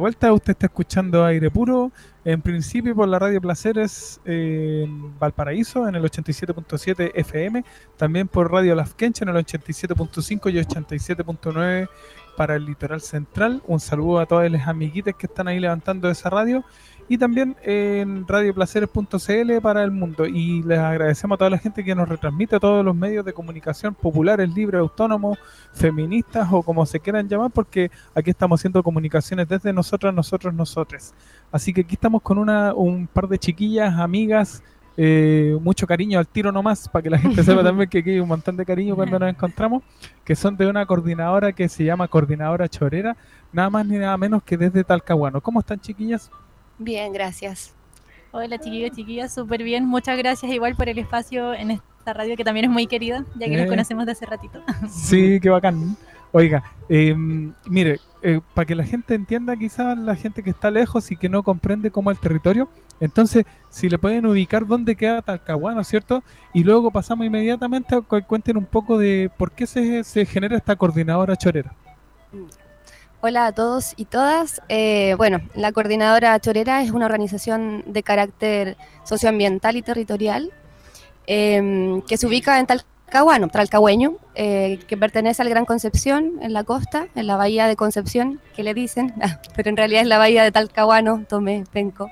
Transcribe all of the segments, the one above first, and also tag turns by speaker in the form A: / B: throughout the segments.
A: vuelta. Usted está escuchando Aire Puro, en principio por la Radio Placeres en Valparaíso, en el 87.7 FM, también por Radio Las Quenchas en el 87.5 y 87.9 para el litoral central. Un saludo a todas las amiguitas que están ahí levantando esa radio, y también en radioplaceres.cl para el mundo. Y les agradecemos a toda la gente que nos retransmite a todos los medios de comunicación populares, libres, autónomos, feministas o como se quieran llamar, porque aquí estamos haciendo comunicaciones desde nosotras, nosotros, nosotres. Así que aquí estamos con un par de chiquillas, amigas, mucho cariño al tiro nomás, para que la gente sepa también que aquí hay un montón de cariño cuando nos encontramos, que son de una coordinadora que se llama Coordinadora Chorera, nada más ni nada menos que desde Talcahuano. ¿Cómo están, chiquillas?
B: Bien, gracias.
C: Hola chiquillas, súper bien. Muchas gracias igual por el espacio en esta radio que también es muy querida, ya que nos conocemos de hace ratito.
A: Sí, qué bacán. Oiga, mire, para que la gente entienda, quizás la gente que está lejos y que no comprende cómo es el territorio, entonces si le pueden ubicar dónde queda Talcahuano, ¿cierto? Y luego pasamos inmediatamente a que cuenten un poco de por qué se genera esta coordinadora chorera.
B: Hola a todos y todas. Bueno, la Coordinadora Chorera es una organización de carácter socioambiental y territorial que se ubica en Talcahuano, talcahueño, que pertenece al Gran Concepción, en la costa, en la bahía de Concepción, que le dicen, pero en realidad es la bahía de Talcahuano, Tomé, Penco.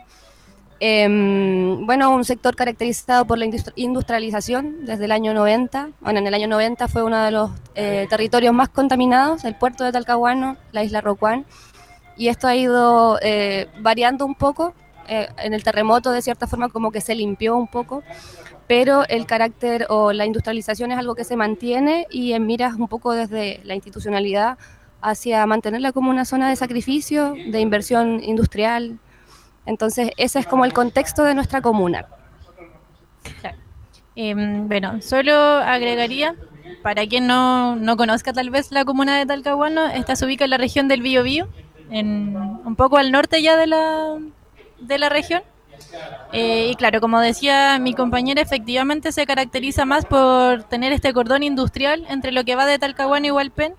B: Bueno, un sector caracterizado por la industrialización desde el año 90. Bueno, en el año 90 fue uno de los territorios más contaminados, el puerto de Talcahuano, la isla Rocuán, y esto ha ido variando un poco. En el terremoto, de cierta forma, como que se limpió un poco, pero el carácter o la industrialización es algo que se mantiene y en miras un poco desde la institucionalidad hacia mantenerla como una zona de sacrificio, de inversión industrial. Entonces, ese es como el contexto de nuestra comuna.
C: Claro. Bueno, solo agregaría, para quien no conozca tal vez la comuna de Talcahuano, esta se ubica en la región del Biobío, un poco al norte ya de la región. Y claro, como decía mi compañera, efectivamente se caracteriza más por tener este cordón industrial entre lo que va de Talcahuano y Hualpén,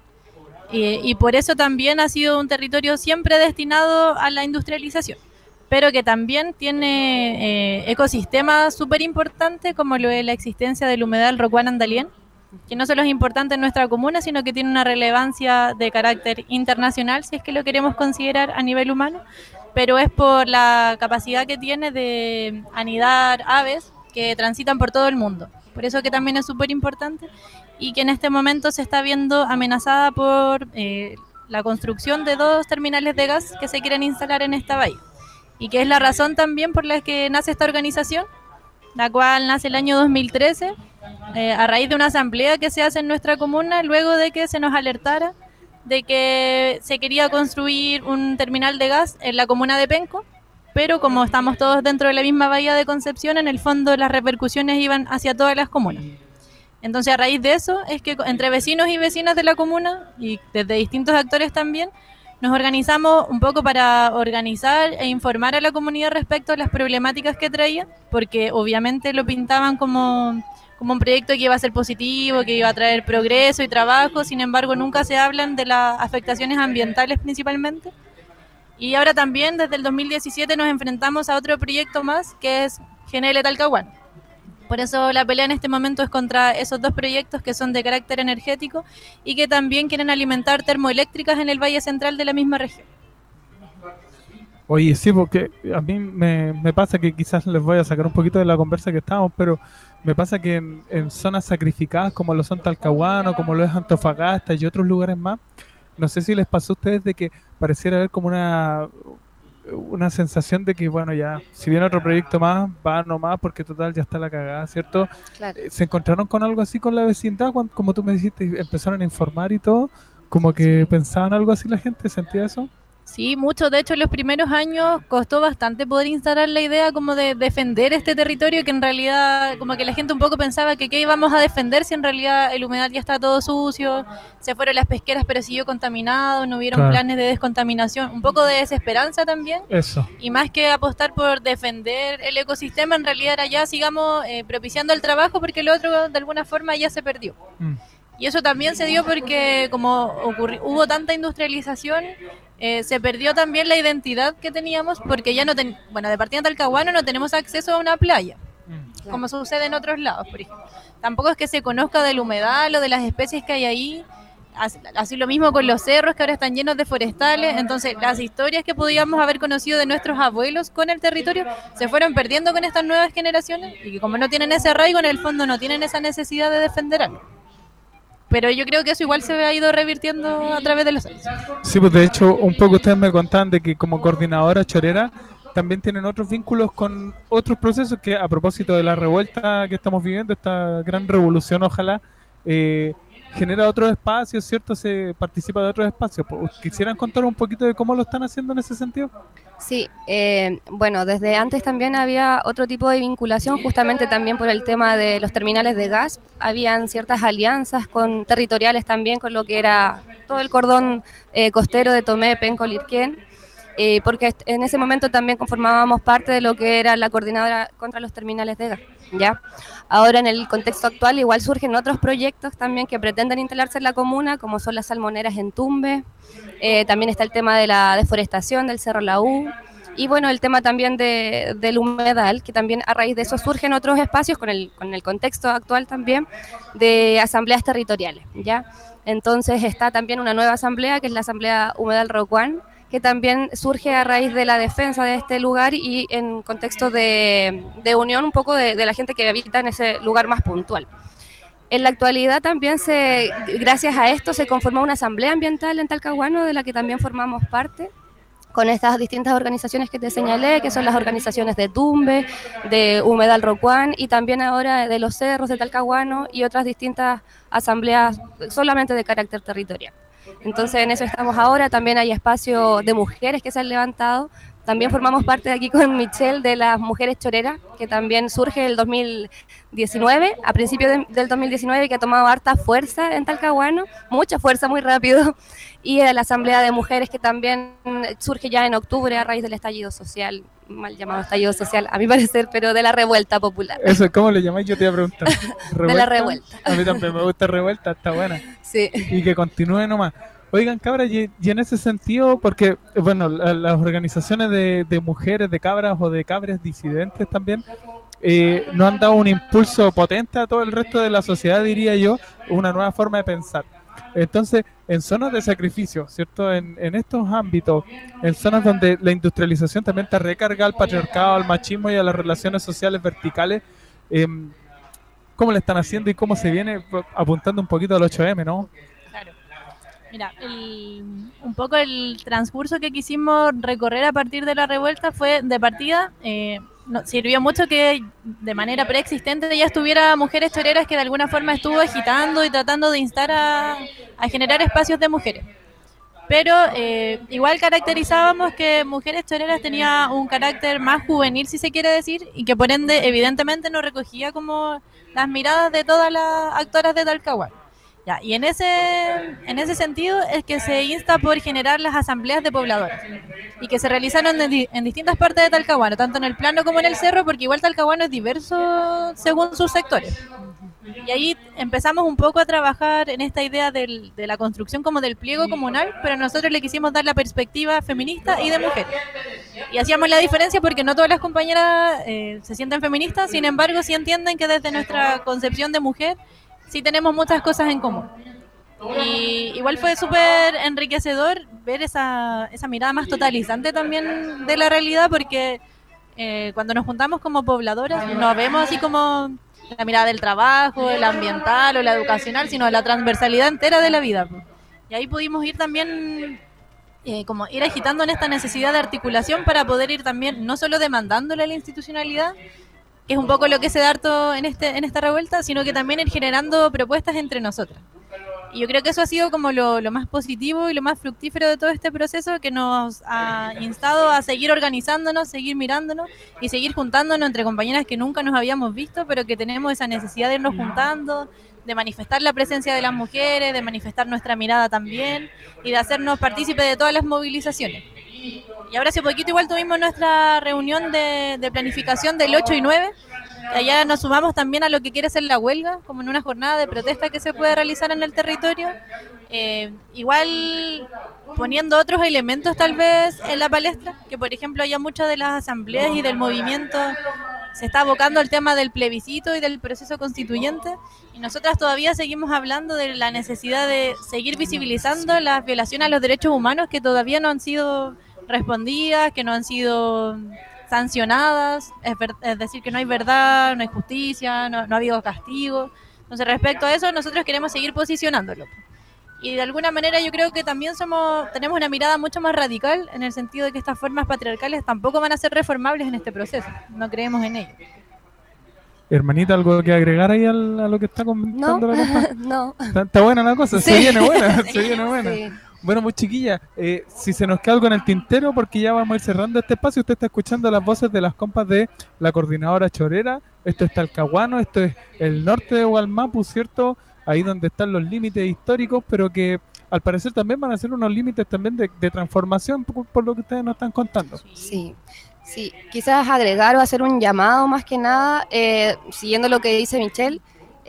C: y por eso también ha sido un territorio siempre destinado a la industrialización, pero que también tiene ecosistemas súper importantes, como lo es la existencia del humedal Rocuán-Andalién, que no solo es importante en nuestra comuna, sino que tiene una relevancia de carácter internacional, si es que lo queremos considerar a nivel humano, pero es por la capacidad que tiene de anidar aves que transitan por todo el mundo. Por eso que también es súper importante y que en este momento se está viendo amenazada por la construcción de 2 terminales de gas que se quieren instalar en esta bahía. Y que es la razón también por la que nace esta organización, la cual nace el año 2013, a raíz de una asamblea que se hace en nuestra comuna, luego de que se nos alertara de que se quería construir un terminal de gas en la comuna de Penco, pero como estamos todos dentro de la misma bahía de Concepción, en el fondo las repercusiones iban hacia todas las comunas. Entonces, a raíz de eso, es que entre vecinos y vecinas de la comuna, y desde distintos actores también, nos organizamos un poco para organizar e informar a la comunidad respecto a las problemáticas que traía, porque obviamente lo pintaban como un proyecto que iba a ser positivo, que iba a traer progreso y trabajo, sin embargo nunca se hablan de las afectaciones ambientales principalmente. Y ahora también desde el 2017 nos enfrentamos a otro proyecto más, que es GNL Talcahuano. Por eso la pelea en este momento es contra esos 2 proyectos que son de carácter energético y que también quieren alimentar termoeléctricas en el Valle Central de la misma región.
A: Oye, sí, porque a mí me pasa que quizás les voy a sacar un poquito de la conversa que estábamos, pero me pasa que en zonas sacrificadas como lo son Talcahuano, como lo es Antofagasta y otros lugares más, no sé si les pasó a ustedes de que pareciera haber como una sensación de que, bueno, ya, si viene otro proyecto más, va nomás porque total ya está la cagada, ¿cierto?
B: Claro.
A: ¿Se encontraron con algo así con la vecindad? Como tú me dijiste, empezaron a informar y todo, como que pensaban algo así la gente, ¿sentía eso?
C: Sí, mucho. De hecho, en los primeros años costó bastante poder instalar la idea como de defender este territorio, que en realidad como que la gente un poco pensaba que qué íbamos a defender si en realidad el humedal ya está todo sucio, se fueron las pesqueras pero siguió contaminado, no hubieron planes de descontaminación, un poco de desesperanza también.
A: Eso.
C: Y más que apostar por defender el ecosistema, en realidad era ya sigamos propiciando el trabajo porque el otro de alguna forma ya se perdió. Y eso también se dio porque como hubo tanta industrialización, se perdió también la identidad que teníamos, porque ya bueno, de partida en Talcahuano no tenemos acceso a una playa, como sucede en otros lados, por ejemplo. Tampoco es que se conozca del humedal o de las especies que hay ahí. Así lo mismo con los cerros que ahora están llenos de forestales. Entonces las historias que podíamos haber conocido de nuestros abuelos con el territorio se fueron perdiendo con estas nuevas generaciones, y que como no tienen ese arraigo, en el fondo no tienen esa necesidad de defender algo. Pero yo creo que eso igual se ha ido revirtiendo a través de los años.
A: Sí, pues de hecho un poco ustedes me contaban de que como coordinadora chorera también tienen otros vínculos con otros procesos que, a propósito de la revuelta que estamos viviendo, esta gran revolución, ojalá genera otros espacios, ¿cierto? Se participa de otros espacios. ¿Quisieran contar un poquito de cómo lo están haciendo en ese sentido?
B: Sí, bueno, desde antes también había otro tipo de vinculación, justamente también por el tema de los terminales de gas. Habían ciertas alianzas territoriales también con lo que era todo el cordón costero de Tomé, Penco, Lirquén, porque en ese momento también conformábamos parte de lo que era la coordinadora contra los terminales de gas, ¿ya? Ahora en el contexto actual igual surgen otros proyectos también que pretenden instalarse en la comuna, como son las salmoneras en Tumbes, también está el tema de la deforestación del Cerro La U, y bueno, el tema también del humedal, que también a raíz de eso surgen otros espacios con el contexto actual también de asambleas territoriales, ¿ya? Entonces está también una nueva asamblea, que es la Asamblea Humedal Rocuán, que también surge a raíz de la defensa de este lugar y en contexto de unión un poco de la gente que habita en ese lugar más puntual. En la actualidad también gracias a esto se conformó una asamblea ambiental en Talcahuano, de la que también formamos parte, con estas distintas organizaciones que te señalé, que son las organizaciones de Tumbe, de Humedal Rocuán y también ahora de los cerros de Talcahuano y otras distintas asambleas solamente de carácter territorial. Entonces en eso estamos ahora. También hay espacio de mujeres que se han levantado. También formamos parte de aquí con Michelle de las Mujeres Choreras, que también surge el 2019, a principios del 2019, que ha tomado harta fuerza en Talcahuano, mucha fuerza, muy rápido, y de la Asamblea de Mujeres, que también surge ya en octubre a raíz del estallido social, mal llamado estallido social, a mi parecer, pero de la revuelta popular.
A: Eso, ¿cómo le llamáis? Yo te iba a preguntar.
B: De la revuelta.
A: A mí también me gusta revuelta, está buena.
B: Sí.
A: Y que continúe nomás. Oigan, cabras, y en ese sentido, porque, bueno, las organizaciones de mujeres, de cabras o de cabres disidentes también, nos han dado un impulso potente a todo el resto de la sociedad, diría yo, una nueva forma de pensar. Entonces, en zonas de sacrificio, ¿cierto? En estos ámbitos, en zonas donde la industrialización también está recargada al patriarcado, al machismo y a las relaciones sociales verticales, ¿cómo le están haciendo y cómo se viene apuntando un poquito al 8M, ¿no?
C: Mira, un poco el transcurso que quisimos recorrer a partir de la revuelta fue, de partida, sirvió mucho que de manera preexistente ya estuviera Mujeres Choreras, que de alguna forma estuvo agitando y tratando de instar a generar espacios de mujeres. Pero igual caracterizábamos que Mujeres Choreras tenía un carácter más juvenil, si se quiere decir, y que por ende evidentemente no recogía como las miradas de todas las actoras de Talcahuano. Ya, y en ese sentido es que se insta por generar las asambleas de pobladores y que se realizaron en distintas partes de Talcahuano, tanto en el plano como en el cerro, porque igual Talcahuano es diverso según sus sectores. Y ahí empezamos un poco a trabajar en esta idea de la construcción como del pliego comunal, pero nosotros le quisimos dar la perspectiva feminista y de mujer. Y hacíamos la diferencia porque no todas las compañeras se sienten feministas, sin embargo sí entienden que desde nuestra concepción de mujer sí tenemos muchas cosas en común. Y igual fue súper enriquecedor ver esa mirada más totalizante también de la realidad, porque cuando nos juntamos como pobladoras no vemos así como la mirada del trabajo, el ambiental o la educacional, sino la transversalidad entera de la vida. Y ahí pudimos ir también como ir agitando en esta necesidad de articulación para poder ir también no solo demandándole a la institucionalidad, que es un poco lo que se da harto en esta revuelta, sino que también ir generando propuestas entre nosotras. Y yo creo que eso ha sido como lo más positivo y lo más fructífero de todo este proceso, que nos ha instado a seguir organizándonos, seguir mirándonos y seguir juntándonos entre compañeras que nunca nos habíamos visto, pero que tenemos esa necesidad de irnos juntando, de manifestar la presencia de las mujeres, de manifestar nuestra mirada también y de hacernos partícipes de todas las movilizaciones. Y ahora hace poquito igual tuvimos nuestra reunión de planificación del 8 y 9, allá nos sumamos también a lo que quiere ser la huelga, como en una jornada de protesta que se puede realizar en el territorio. Igual poniendo otros elementos tal vez en la palestra, que por ejemplo ya muchas de las asambleas y del movimiento se está abocando al tema del plebiscito y del proceso constituyente, y nosotras todavía seguimos hablando de la necesidad de seguir visibilizando las violaciones a los derechos humanos que todavía no han sido respondidas, que no han sido sancionadas, es decir, que no hay verdad, no hay justicia, no ha habido castigo. Entonces, respecto a eso, nosotros queremos seguir posicionándolo. Y de alguna manera yo creo que también tenemos una mirada mucho más radical, en el sentido de que estas formas patriarcales tampoco van a ser reformables en este proceso. No creemos en ello.
A: Hermanita, ¿algo que agregar ahí a lo que está comentando la compa?
B: No.
A: Está buena la cosa,
B: Sí.
A: se viene buena, se viene buena.
B: Sí.
A: Bueno, pues chiquilla, si se nos queda algo en el tintero, porque ya vamos a ir cerrando este espacio, usted está escuchando las voces de las compas de la Coordinadora Chorera, esto es Talcahuano, esto es el norte de Hualmapu, ¿cierto? Ahí donde están los límites históricos, pero que al parecer también van a ser unos límites también de transformación, por lo que ustedes nos están contando.
B: Sí, quizás agregar o hacer un llamado más que nada, siguiendo lo que dice Michelle,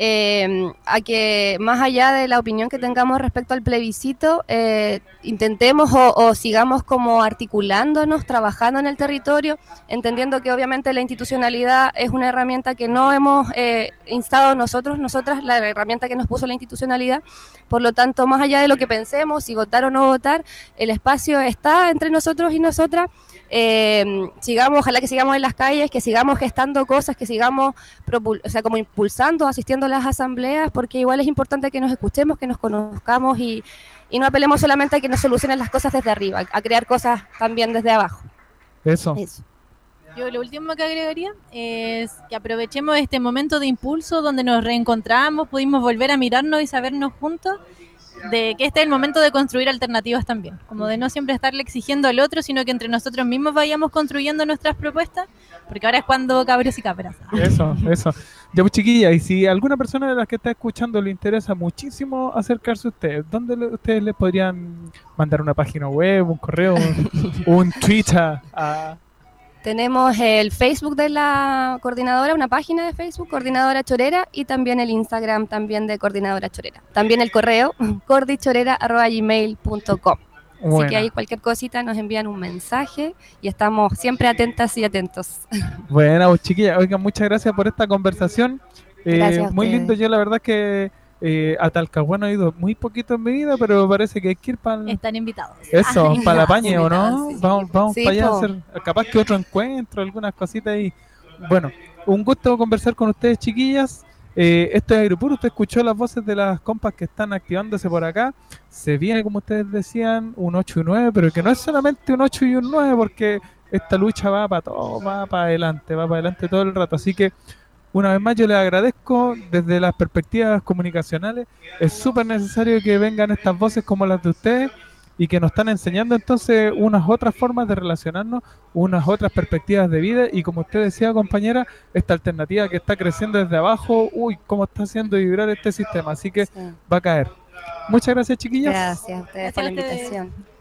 B: a que más allá de la opinión que tengamos respecto al plebiscito, intentemos o sigamos como articulándonos, trabajando en el territorio, entendiendo que obviamente la institucionalidad es una herramienta que no hemos instado nosotras, la herramienta que nos puso la institucionalidad. Por lo tanto, más allá de lo que pensemos, si votar o no votar, el espacio está entre nosotros y nosotras. Ojalá que sigamos en las calles, que sigamos gestando cosas, que sigamos como impulsando, asistiendo a las asambleas, porque igual es importante que nos escuchemos, que nos conozcamos y no apelemos solamente a que nos solucionen las cosas desde arriba, a crear cosas también desde abajo.
A: Eso.
C: Yo lo último que agregaría es que aprovechemos este momento de impulso donde nos reencontramos, pudimos volver a mirarnos y sabernos juntos, de que este es el momento de construir alternativas también, como de no siempre estarle exigiendo al otro, sino que entre nosotros mismos vayamos construyendo nuestras propuestas, porque ahora es cuando cabros y cabras.
A: Eso. Ya, pues chiquilla, y si alguna persona de las que está escuchando le interesa muchísimo acercarse a ustedes, ¿dónde ustedes les podrían mandar una página web, un correo, un Twitter?
B: Tenemos el Facebook de la coordinadora, una página de Facebook, Coordinadora Chorera, y también el Instagram también de Coordinadora Chorera. También el correo, cordichorera@gmail.com. Así que ahí cualquier cosita nos envían un mensaje y estamos siempre atentas y atentos.
A: Bueno, pues chiquilla, oigan, muchas gracias por esta conversación.
B: Gracias a
A: muy
B: ustedes.
A: lindo, yo la verdad que a Talcahuano he ido muy poquito en mi vida, pero parece que hay que ir para
C: Están invitados.
A: eso, para la paña, ¿o no?
B: Sí.
A: Vamos
B: Sí,
A: para allá a
B: po.
A: hacer, capaz que otro encuentro, algunas cositas ahí. Bueno, un gusto conversar con ustedes, chiquillas. Esto es Aeropuro, usted escuchó las voces de las compas que están activándose por acá. Se viene, como ustedes decían, un 8 y 9, pero que no es solamente un 8 y un 9, porque esta lucha va para todo, va para adelante todo el rato. Así que una vez más yo les agradezco desde las perspectivas comunicacionales. Es súper necesario que vengan estas voces como las de ustedes y que nos están enseñando entonces unas otras formas de relacionarnos, unas otras perspectivas de vida y como usted decía, compañera, esta alternativa que está creciendo desde abajo, cómo está haciendo vibrar este sistema, así que
B: Sí.
A: va a caer. Muchas gracias, chiquillas.
B: Gracias a ustedes por la
C: Gracias a ustedes.
B: invitación.